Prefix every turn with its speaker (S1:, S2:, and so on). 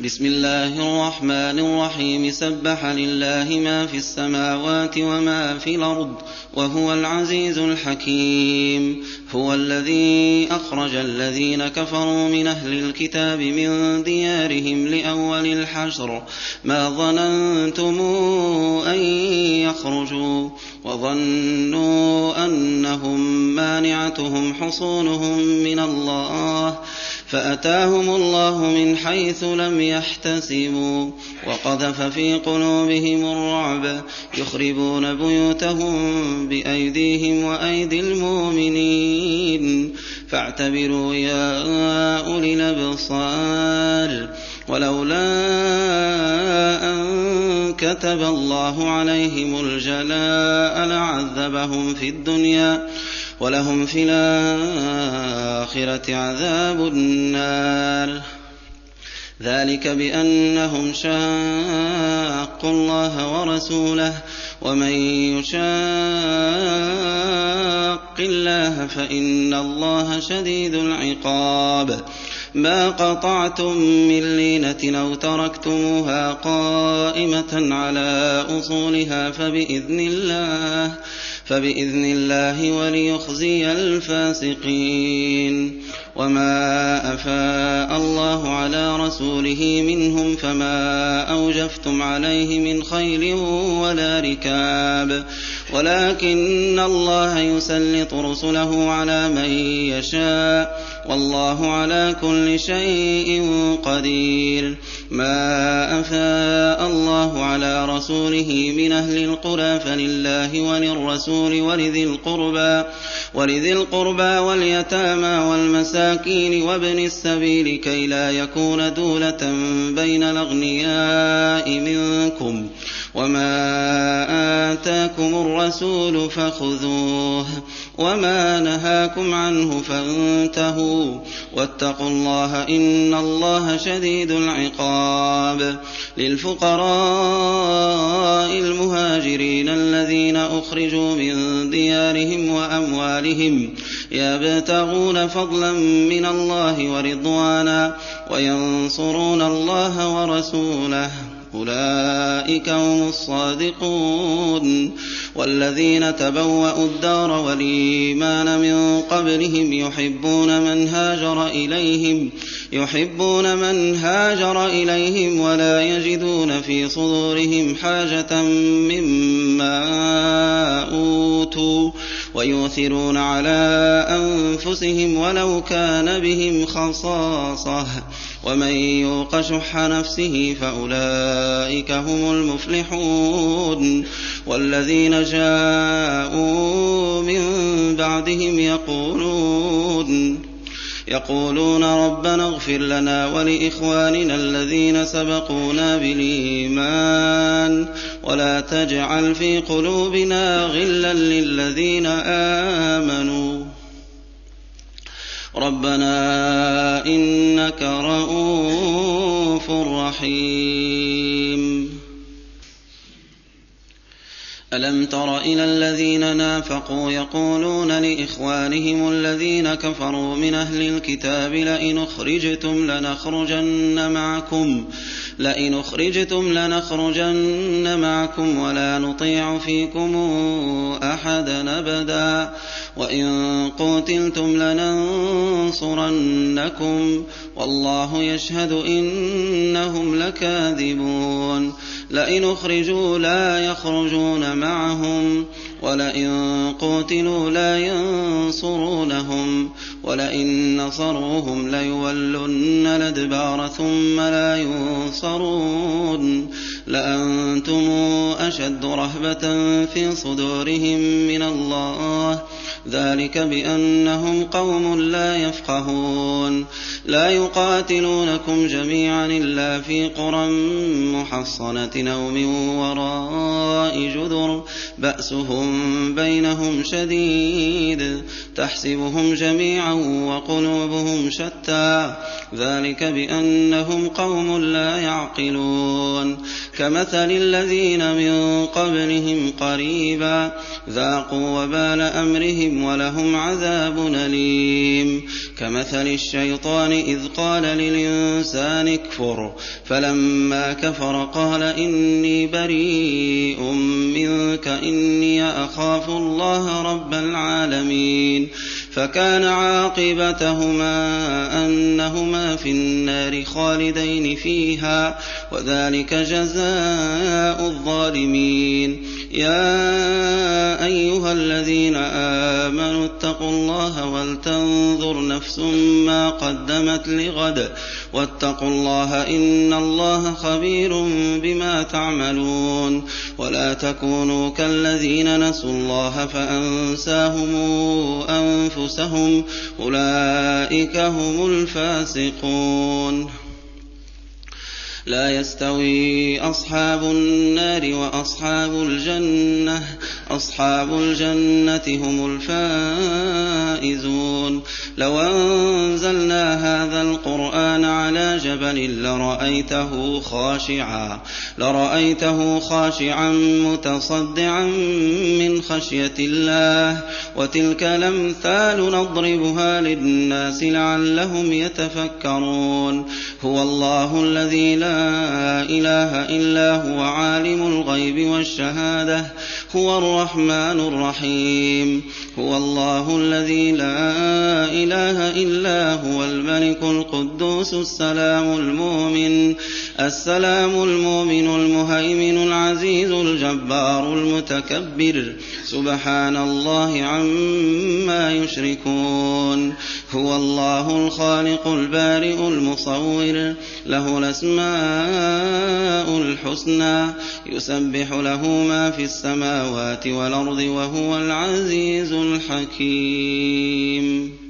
S1: بسم الله الرحمن الرحيم سبح لله ما في السماوات وما في الأرض وهو العزيز الحكيم. هو الذي أخرج الذين كفروا من أهل الكتاب من ديارهم لأول الحشر ما ظننتم أن يخرجوا وظنوا أنهم مانعتهم حصونهم من الله فأتاهم الله من حيث لم يحتسبوا وقذف في قلوبهم الرعب يخربون بيوتهم بأيديهم وأيدي المؤمنين فاعتبروا يا أولي الأبصار. ولولا أن كتب الله عليهم الجلاء لعذبهم في الدنيا ولهم في الآخرة عذاب النار. ذلك بأنهم شاقوا الله ورسوله ومن يشاق الله فإن الله شديد العقاب. ما قطعتم من لينة أو تركتموها قائمة على أصولها فبإذن الله وليخزي الفاسقين. وما أفاء الله على رسوله منهم فما أوجفتم عليه من خيل ولا ركاب ولكن الله يسلط رسله على من يشاء والله على كل شيء قدير. ما أفاء الله على رسوله من أهل القرى فلله وللرسول ولذي القربى واليتامى والمساكين وابن السبيل كي لا يكون دولة بين الأغنياء منكم. وما آتاكم الرسول فخذوه وما نهاكم عنه فانتهوا واتقوا الله إن الله شديد العقاب. للفقراء المهاجرين الذين أخرجوا من ديارهم وأموالهم يبتغون فضلا من الله ورضوانا وينصرون الله ورسوله أولئك هم الصادقون. والذين تبوأوا الدار والإيمان من قبلهم يحبون من هاجر إليهم ولا يجدون في صدورهم حاجة مما أوتوا ويؤثرون على أنفسهم ولو كان بهم خصاصة ومن يوق شح نفسه فأولئك هم المفلحون. والذين جاءوا من بعدهم يقولون ربنا اغفر لنا ولإخواننا الذين سبقونا بالإيمان ولا تجعل في قلوبنا غلا للذين آمنوا ربنا إنك رءوف رحيم. ألم تر إلى الذين نافقوا يقولون لإخوانهم الذين كفروا من أهل الكتاب لئن أخرجتم لنخرجن معكم ولا نطيع فيكم أحدا أبدا وإن قتلتم لننصرنكم والله يشهد إنهم لكاذبون. لئن أخرجوا لا يخرجون معهم ولئن قتلوا لا ينصرونهم ولئن نصروهم ليولن الأدبار ثم لا ينصرون. لأنتم أشد رهبة في صدورهم من الله ذلك بأنهم قوم لا يفقهون. لا يقاتلونكم جميعا إلا في قرى محصنة أو من وراء جدر بأسهم بينهم شديد تحسبهم جميعا وقلوبهم شتى ذلك بأنهم قوم لا يعقلون. كمثل الذين من قبلهم قريبا ذاقوا وبال أمرهم عليهم ولهم عذاب أليم. كمثل الشيطان إذ قال للإنسان اكفر فلما كفر قال إني بريء منك إني أخاف الله رب العالمين. فكان عاقبتهما أنهما في النار خالدين فيها وذلك جزاء الظالمين. يا أيها الذين آمنوا اتقوا الله ولتنظر نفس ما قدمت لغد واتقوا الله إن الله خبير بما تعملون. ولا تكونوا كالذين نسوا الله فأنساهم أنفسهم أولئك هم الفاسقون. لا يستوي أصحاب النار وأصحاب الجنة أصحاب الجنة هم الفائزون. لو أنزلنا هذا القرآن على جبل لرأيته خاشعا متصدعا من خشية الله. وتلك الأمثال نضربها للناس لعلهم يتفكرون. هو الله الذي لا إله إلا هو عالم الغيب والشهادة هو الرحمن الرحيم. هو الله الذي لا إله إلا هو الملك القدوس السلام المؤمن المهيمن العزيز الجبار المتكبر سبحان الله عما يشركون. هو الله الخالق البارئ المصور له الأسماء الحسنى يسبح له ما في السماوات والأرض وهو العزيز الحكيم.